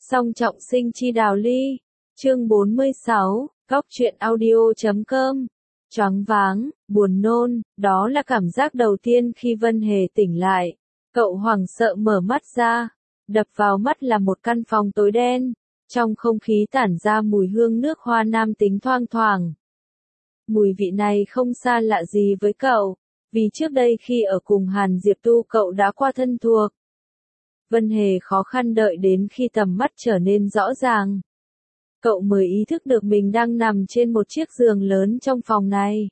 Song trọng sinh chi đào ly. Chương 46, góc truyện audio.com. Choáng váng, buồn nôn, đó là cảm giác đầu tiên khi Vân Hề tỉnh lại. Cậu hoảng sợ mở mắt ra, đập vào mắt là một căn phòng tối đen, trong không khí tản ra mùi hương nước hoa nam tính thoang thoảng. Mùi vị này không xa lạ gì với cậu, vì trước đây khi ở cùng Hàn Diệp Tu cậu đã qua thân thuộc. Vân Hề khó khăn đợi đến khi tầm mắt trở nên rõ ràng. Cậu mới ý thức được mình đang nằm trên một chiếc giường lớn trong phòng này.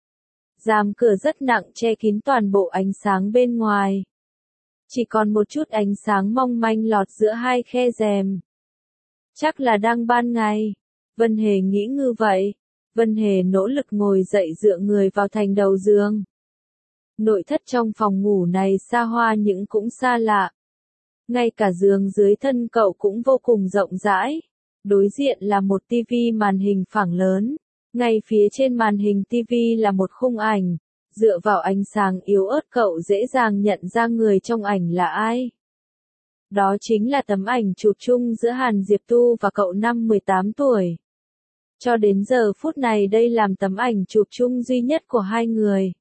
Rèm cửa rất nặng che kín toàn bộ ánh sáng bên ngoài. Chỉ còn một chút ánh sáng mong manh lọt giữa hai khe rèm. Chắc là đang ban ngày. Vân Hề nghĩ như vậy. Vân Hề nỗ lực ngồi dậy dựa người vào thành đầu giường. Nội thất trong phòng ngủ này xa hoa nhưng cũng xa lạ. Ngay cả giường dưới thân cậu cũng vô cùng rộng rãi. Đối diện là một tivi màn hình phẳng lớn. Ngay phía trên màn hình tivi là một khung ảnh. Dựa vào ánh sáng yếu ớt cậu dễ dàng nhận ra người trong ảnh là ai. Đó chính là tấm ảnh chụp chung giữa Hàn Diệp Tu và cậu năm 18 tuổi. Cho đến giờ phút này đây làm tấm ảnh chụp chung duy nhất của hai người.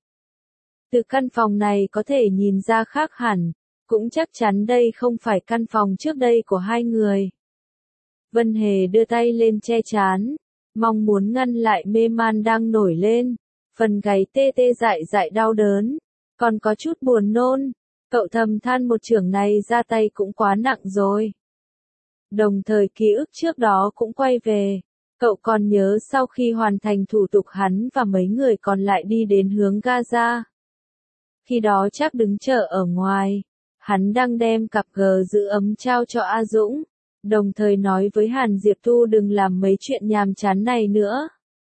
Từ căn phòng này có thể nhìn ra khác hẳn, cũng chắc chắn đây không phải căn phòng trước đây của hai người. Vân Hề đưa tay lên che trán, mong muốn ngăn lại mê man đang nổi lên, phần gáy tê tê dại dại đau đớn, còn có chút buồn nôn, cậu thầm than một chưởng này ra tay cũng quá nặng rồi. Đồng thời ký ức trước đó cũng quay về, cậu còn nhớ sau khi hoàn thành thủ tục hắn và mấy người còn lại đi đến hướng Gaza. Khi đó chắc đứng chờ ở ngoài, hắn đang đem cặp gờ giữ ấm trao cho A Dũng. Đồng thời nói với Hàn Diệp Tu đừng làm mấy chuyện nhàm chán này nữa.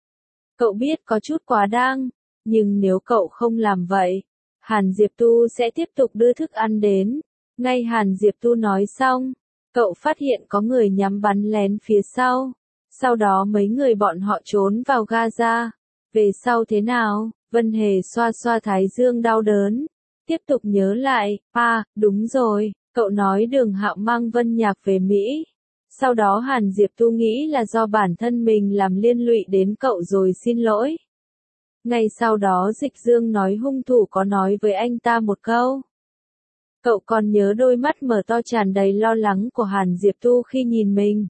Cậu biết có chút quá đáng, nhưng nếu cậu không làm vậy, Hàn Diệp Tu sẽ tiếp tục đưa thức ăn đến. Ngay Hàn Diệp Tu nói xong, cậu phát hiện có người nhắm bắn lén phía sau. Sau đó mấy người bọn họ trốn vào Gaza. Về sau thế nào? Vân Hề xoa xoa thái dương đau đớn. Tiếp tục nhớ lại, đúng rồi. Cậu nói Đường Hạo mang Vân Nhạc về Mỹ. Sau đó Hàn Diệp Tu nghĩ là do bản thân mình làm liên lụy đến cậu rồi xin lỗi. Ngay sau đó Dịch Dương nói hung thủ có nói với anh ta một câu. Cậu còn nhớ đôi mắt mở to tràn đầy lo lắng của Hàn Diệp Tu khi nhìn mình.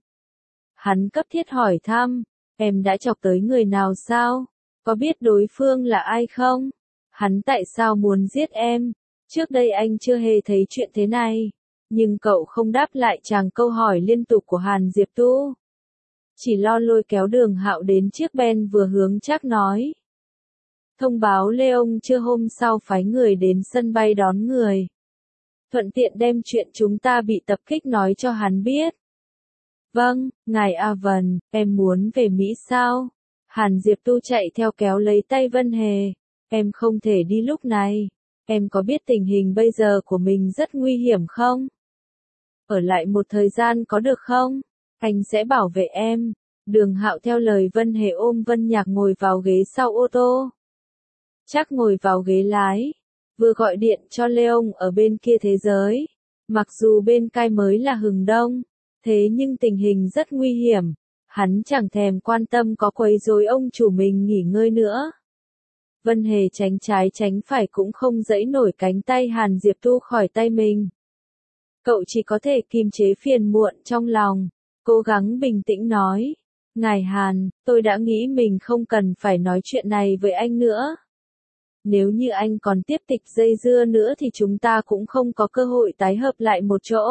Hắn cấp thiết hỏi thăm, em đã chọc tới người nào sao? Có biết đối phương là ai không? Hắn tại sao muốn giết em? Trước đây anh chưa hề thấy chuyện thế này. Nhưng cậu không đáp lại chàng câu hỏi liên tục của Hàn Diệp Tu. Chỉ lo lôi kéo Đường Hạo đến chiếc Ben vừa hướng chắc nói. Thông báo Leon trưa hôm sau phái người đến sân bay đón người. Thuận tiện đem chuyện chúng ta bị tập kích nói cho hắn biết. Vâng, ngài A Vân, em muốn về Mỹ sao? Hàn Diệp Tu chạy theo kéo lấy tay Vân Hề. Em không thể đi lúc này. Em có biết tình hình bây giờ của mình rất nguy hiểm không? Ở lại một thời gian có được không? Anh sẽ bảo vệ em. Đường Hạo theo lời Vân Hề ôm Vân Nhạc ngồi vào ghế sau ô tô. Chắc ngồi vào ghế lái. Vừa gọi điện cho Leon ở bên kia thế giới. Mặc dù bên cai mới là hừng đông. Thế nhưng tình hình rất nguy hiểm. Hắn chẳng thèm quan tâm có quấy rối ông chủ mình nghỉ ngơi nữa. Vân Hề tránh trái tránh phải cũng không giãy nổi cánh tay Hàn Diệp Tu khỏi tay mình. Cậu chỉ có thể kiềm chế phiền muộn trong lòng, cố gắng bình tĩnh nói. Ngài Hàn, tôi đã nghĩ mình không cần phải nói chuyện này với anh nữa. Nếu như anh còn tiếp tục dây dưa nữa thì chúng ta cũng không có cơ hội tái hợp lại một chỗ.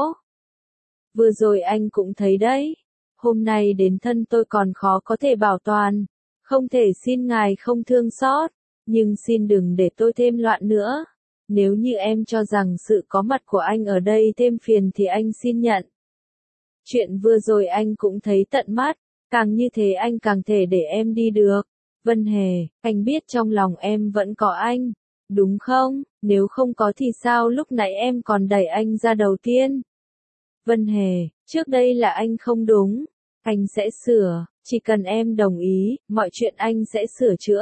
Vừa rồi anh cũng thấy đấy. Hôm nay đến thân tôi còn khó có thể bảo toàn. Không thể xin ngài không thương xót. Nhưng xin đừng để tôi thêm loạn nữa. Nếu như em cho rằng sự có mặt của anh ở đây thêm phiền thì anh xin nhận. Chuyện vừa rồi anh cũng thấy tận mắt, càng như thế anh càng thể để em đi được. Vân Hề, anh biết trong lòng em vẫn có anh, đúng không? Nếu không có thì sao lúc nãy em còn đẩy anh ra đầu tiên? Vân Hề, trước đây là anh không đúng, anh sẽ sửa, chỉ cần em đồng ý, mọi chuyện anh sẽ sửa chữa.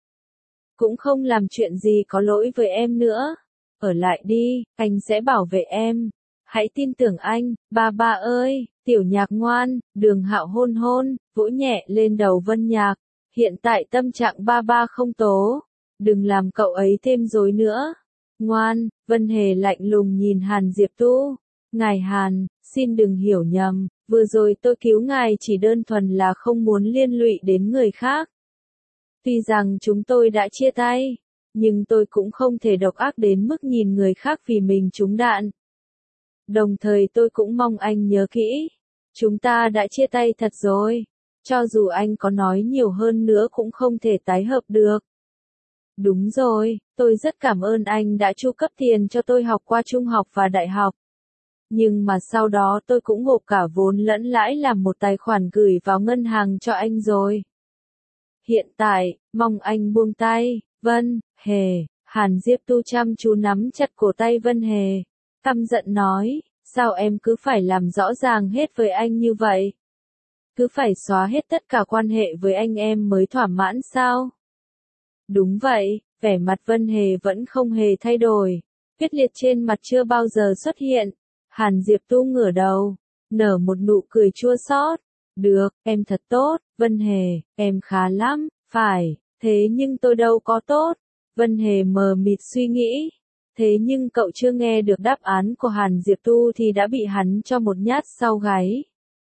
Cũng không làm chuyện gì có lỗi với em nữa. Ở lại đi, anh sẽ bảo vệ em. Hãy tin tưởng anh, ba ba ơi, tiểu nhạc ngoan, Đường Hạo hôn hôn, vỗ nhẹ lên đầu Vân Nhạc. Hiện tại tâm trạng ba ba không tố. Đừng làm cậu ấy thêm rối nữa. Ngoan, Vân Hề lạnh lùng nhìn Hàn Diệp Tu. Ngài Hàn, xin đừng hiểu nhầm, vừa rồi tôi cứu ngài chỉ đơn thuần là không muốn liên lụy đến người khác. Tuy rằng chúng tôi đã chia tay, nhưng tôi cũng không thể độc ác đến mức nhìn người khác vì mình trúng đạn. Đồng thời tôi cũng mong anh nhớ kỹ, chúng ta đã chia tay thật rồi, cho dù anh có nói nhiều hơn nữa cũng không thể tái hợp được. Đúng rồi, tôi rất cảm ơn anh đã chu cấp tiền cho tôi học qua trung học và đại học. Nhưng mà sau đó tôi cũng gộp cả vốn lẫn lãi làm một tài khoản gửi vào ngân hàng cho anh rồi. Hiện tại, mong anh buông tay, Vân Hề. Hàn Diệp Tu chăm chú nắm chặt cổ tay Vân Hề. Căm giận nói, sao em cứ phải làm rõ ràng hết với anh như vậy? Cứ phải xóa hết tất cả quan hệ với anh em mới thỏa mãn sao? Đúng vậy, vẻ mặt Vân Hề vẫn không hề thay đổi. Quyết liệt trên mặt chưa bao giờ xuất hiện. Hàn Diệp Tu ngửa đầu, nở một nụ cười chua xót. Được, em thật tốt, Vân Hề, em khá lắm, phải, thế nhưng tôi đâu có tốt. Vân Hề mờ mịt suy nghĩ. Thế nhưng cậu chưa nghe được đáp án của Hàn Diệp Tu thì đã bị hắn cho một nhát sau gáy.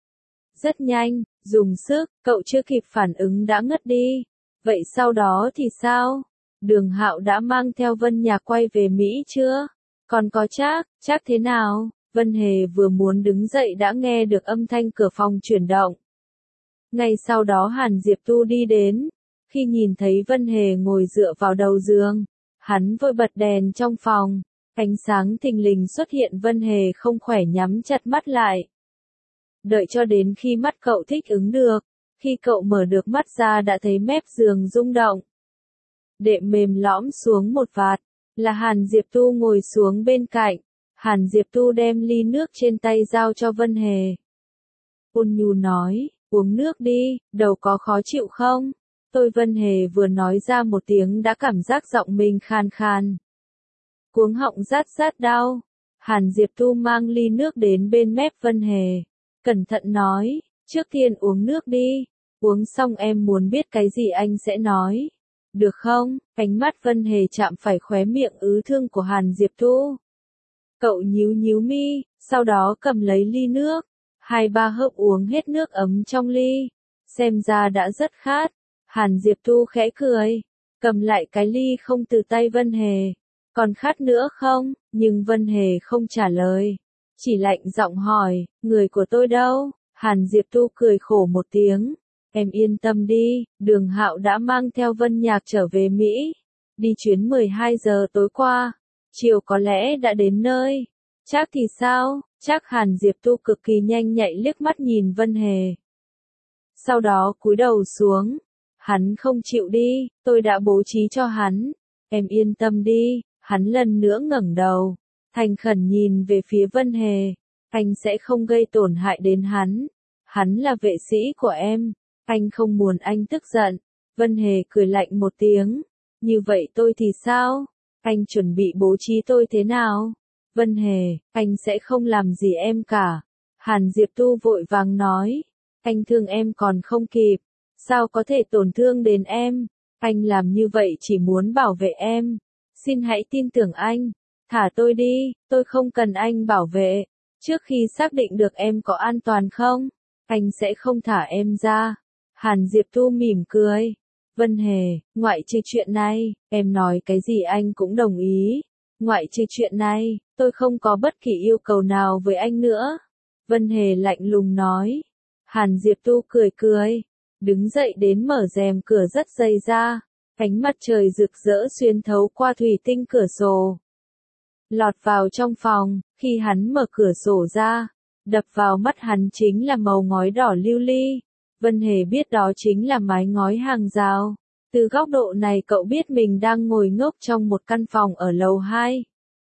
Rất nhanh, dùng sức, cậu chưa kịp phản ứng đã ngất đi. Vậy sau đó thì sao? Đường Hạo đã mang theo Vân Nhạc quay về Mỹ chưa? Còn có Trác thế nào? Vân Hề vừa muốn đứng dậy đã nghe được âm thanh cửa phòng chuyển động. Ngay sau đó Hàn Diệp Tu đi đến. Khi nhìn thấy Vân Hề ngồi dựa vào đầu giường, hắn vội bật đèn trong phòng. Ánh sáng thình lình xuất hiện, Vân Hề không khỏe nhắm chặt mắt lại. Đợi cho đến khi mắt cậu thích ứng được. Khi cậu mở được mắt ra đã thấy mép giường rung động. Đệm mềm lõm xuống một vạt, là Hàn Diệp Tu ngồi xuống bên cạnh. Hàn Diệp Tu đem ly nước trên tay giao cho Vân Hề. Ôn nhu nói, uống nước đi, đầu có khó chịu không? Tôi Vân Hề vừa nói ra một tiếng đã cảm giác giọng mình khan khan. Cuống họng rát rát đau. Hàn Diệp Tu mang ly nước đến bên mép Vân Hề. Cẩn thận nói, trước tiên uống nước đi. Uống xong em muốn biết cái gì anh sẽ nói. Được không? Ánh mắt Vân Hề chạm phải khóe miệng ứ thương của Hàn Diệp Tu. Cậu nhíu nhíu mi, sau đó cầm lấy ly nước. 2-3 hớp uống hết nước ấm trong ly. Xem ra đã rất khát. Hàn Diệp Tu khẽ cười. Cầm lại cái ly không từ tay Vân Hề. Còn khát nữa không? Nhưng Vân Hề không trả lời. Chỉ lạnh giọng hỏi, người của tôi đâu? Hàn Diệp Tu cười khổ một tiếng. Em yên tâm đi, Đường Hạo đã mang theo Vân Nhạc trở về Mỹ. Đi chuyến 12 giờ tối qua. Chiều có lẽ đã đến nơi. Trác thì sao? Trác Hàn Diệp Tu cực kỳ nhanh nhạy liếc mắt nhìn Vân Hề. Sau đó cúi đầu xuống. Hắn không chịu đi, tôi đã bố trí cho hắn. Em yên tâm đi, hắn lần nữa ngẩng đầu. Thành khẩn nhìn về phía Vân Hề. Anh sẽ không gây tổn hại đến hắn. Hắn là vệ sĩ của em. Anh không muốn anh tức giận. Vân Hề cười lạnh một tiếng. Như vậy tôi thì sao? Anh chuẩn bị bố trí tôi thế nào? Vân Hề, anh sẽ không làm gì em cả. Hàn Diệp Tu vội vàng nói. Anh thương em còn không kịp. Sao có thể tổn thương đến em? Anh làm như vậy chỉ muốn bảo vệ em. Xin hãy tin tưởng anh. Thả tôi đi, tôi không cần anh bảo vệ. Trước khi xác định được em có an toàn không, anh sẽ không thả em ra. Hàn Diệp Tu mỉm cười. Vân Hề, ngoại trừ chuyện này, em nói cái gì anh cũng đồng ý. Ngoại trừ chuyện này, tôi không có bất kỳ yêu cầu nào với anh nữa. Vân Hề lạnh lùng nói. Hàn Diệp Tu cười cười. Đứng dậy đến mở rèm cửa rất dày ra. Ánh mặt trời rực rỡ xuyên thấu qua thủy tinh cửa sổ. Lọt vào trong phòng, khi hắn mở cửa sổ ra. Đập vào mắt hắn chính là màu ngói đỏ lưu ly. Vân Hề biết đó chính là mái ngói hàng rào. Từ góc độ này cậu biết mình đang ngồi ngốc trong một căn phòng ở lầu 2.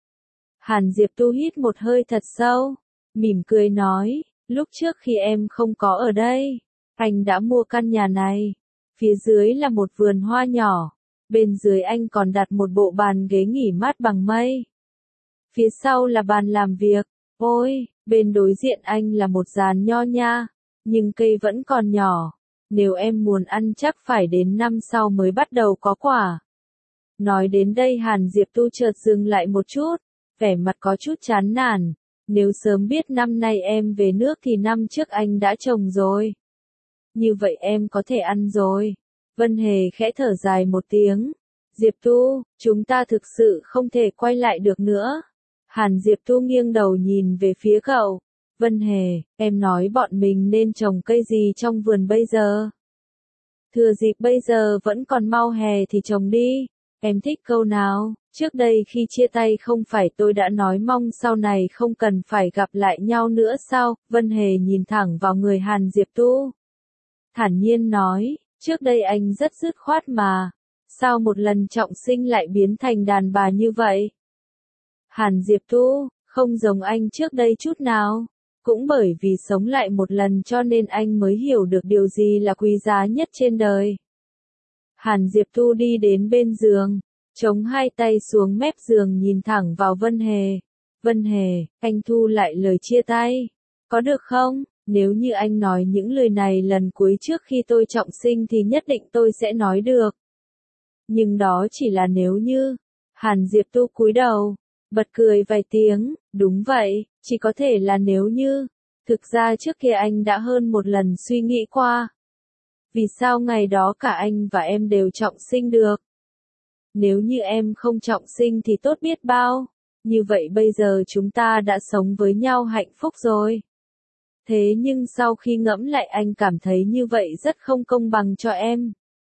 Hàn Diệp Tu hít một hơi thật sâu. Mỉm cười nói, lúc trước khi em không có ở đây, anh đã mua căn nhà này. Phía dưới là một vườn hoa nhỏ. Bên dưới anh còn đặt một bộ bàn ghế nghỉ mát bằng mây. Phía sau là bàn làm việc. Ôi, bên đối diện anh là một giàn nho nha, nhưng cây vẫn còn nhỏ. Nếu em muốn ăn chắc phải đến năm sau mới bắt đầu có quả. Nói đến đây Hàn Diệp Tu chợt dừng lại một chút, vẻ mặt có chút chán nản. Nếu sớm biết năm nay em về nước thì năm trước anh đã trồng rồi. Như vậy em có thể ăn rồi. Vân Hề khẽ thở dài một tiếng. Diệp Tu, chúng ta thực sự không thể quay lại được nữa. Hàn Diệp Tu nghiêng đầu nhìn về phía cậu. Vân Hề, em nói bọn mình nên trồng cây gì trong vườn bây giờ? Thừa dịp bây giờ vẫn còn mau hè thì trồng đi. Em thích câu nào? Trước đây khi chia tay không phải tôi đã nói mong sau này không cần phải gặp lại nhau nữa sao? Vân Hề nhìn thẳng vào người Hàn Diệp Tu. Thản nhiên nói, trước đây anh rất dứt khoát mà. Sao một lần trọng sinh lại biến thành đàn bà như vậy? Hàn Diệp Tu, không giống anh trước đây chút nào. Cũng bởi vì sống lại một lần cho nên anh mới hiểu được điều gì là quý giá nhất trên đời. Hàn Diệp Tu đi đến bên giường, chống hai tay xuống mép giường nhìn thẳng vào Vân Hề. Vân Hề, anh thu lại lời chia tay. Có được không? Nếu như anh nói những lời này lần cuối trước khi tôi trọng sinh thì nhất định tôi sẽ nói được. Nhưng đó chỉ là nếu như. Hàn Diệp Tu cúi đầu, bật cười vài tiếng, đúng vậy, chỉ có thể là nếu như. Thực ra trước kia anh đã hơn một lần suy nghĩ qua. Vì sao ngày đó cả anh và em đều trọng sinh được? Nếu như em không trọng sinh thì tốt biết bao. Như vậy bây giờ chúng ta đã sống với nhau hạnh phúc rồi. Thế nhưng sau khi ngẫm lại anh cảm thấy như vậy rất không công bằng cho em.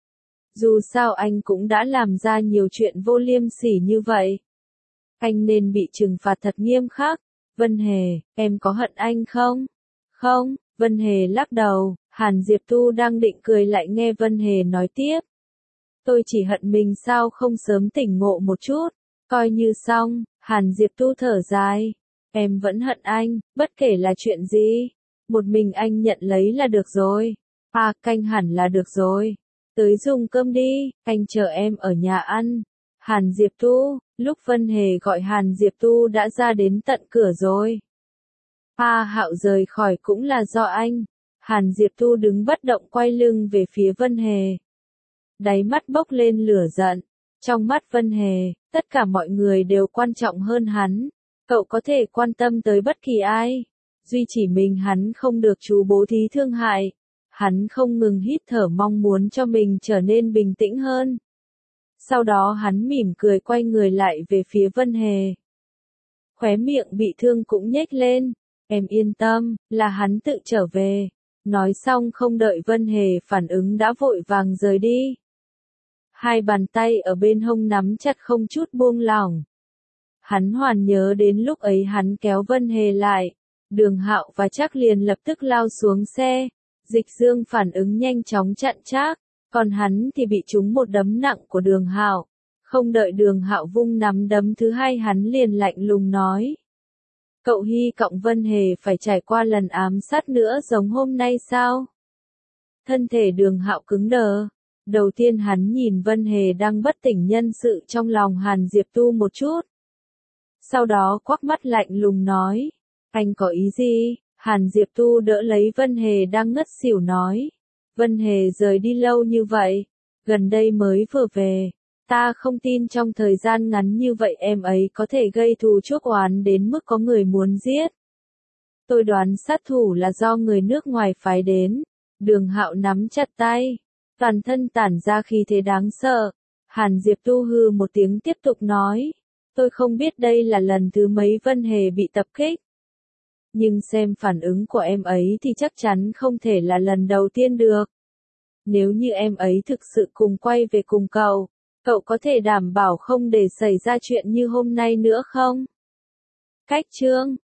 Dù sao anh cũng đã làm ra nhiều chuyện vô liêm sỉ như vậy. Anh nên bị trừng phạt thật nghiêm khắc. Vân Hề, em có hận anh không? Không, Vân Hề lắc đầu. Hàn Diệp Tu đang định cười lại nghe Vân Hề nói tiếp. Tôi chỉ hận mình sao không sớm tỉnh ngộ một chút. Coi như xong, Hàn Diệp Tu thở dài. Em vẫn hận anh, bất kể là chuyện gì. Một mình anh nhận lấy là được rồi. À, canh hẳn là được rồi. Tới dùng cơm đi, anh chờ em ở nhà ăn. Hàn Diệp Tu, lúc Vân Hề gọi Hàn Diệp Tu đã ra đến tận cửa rồi. A Hạo rời khỏi cũng là do anh. Hàn Diệp Tu đứng bất động quay lưng về phía Vân Hề. Đáy mắt bốc lên lửa giận. Trong mắt Vân Hề, tất cả mọi người đều quan trọng hơn hắn. Cậu có thể quan tâm tới bất kỳ ai. Duy chỉ mình hắn không được chú bố thí thương hại. Hắn không ngừng hít thở mong muốn cho mình trở nên bình tĩnh hơn. Sau đó hắn mỉm cười quay người lại về phía Vân Hề. Khóe miệng bị thương cũng nhếch lên. Em yên tâm, là hắn tự trở về. Nói xong không đợi Vân Hề phản ứng đã vội vàng rời đi. Hai bàn tay ở bên hông nắm chặt không chút buông lỏng. Hắn hoàn nhớ đến lúc ấy hắn kéo Vân Hề lại. Đường Hạo và Trác liền lập tức lao xuống xe. Dịch Dương phản ứng nhanh chóng chặn Trác, còn hắn thì bị trúng một đấm nặng của Đường Hạo. Không đợi Đường Hạo vung nắm đấm thứ hai hắn liền lạnh lùng nói. Cậu hy vọng Vân Hề phải trải qua lần ám sát nữa giống hôm nay sao? Thân thể Đường Hạo cứng đờ. Đầu tiên hắn nhìn Vân Hề đang bất tỉnh nhân sự trong lòng Hàn Diệp Tu một chút. Sau đó quắc mắt lạnh lùng nói. Anh có ý gì? Hàn Diệp Tu đỡ lấy Vân Hề đang ngất xỉu nói. Vân Hề rời đi lâu như vậy. Gần đây mới vừa về. Ta không tin trong thời gian ngắn như vậy em ấy có thể gây thù chuốc oán đến mức có người muốn giết. Tôi đoán sát thủ là do người nước ngoài phái đến. Đường Hạo nắm chặt tay. Toàn thân tản ra khí thế đáng sợ. Hàn Diệp Tu hừ một tiếng tiếp tục nói. Tôi không biết đây là lần thứ mấy Vân Hề bị tập kích. Nhưng xem phản ứng của em ấy thì chắc chắn không thể là lần đầu tiên được. Nếu như em ấy thực sự cùng quay về cùng cậu, cậu có thể đảm bảo không để xảy ra chuyện như hôm nay nữa không? Cách chương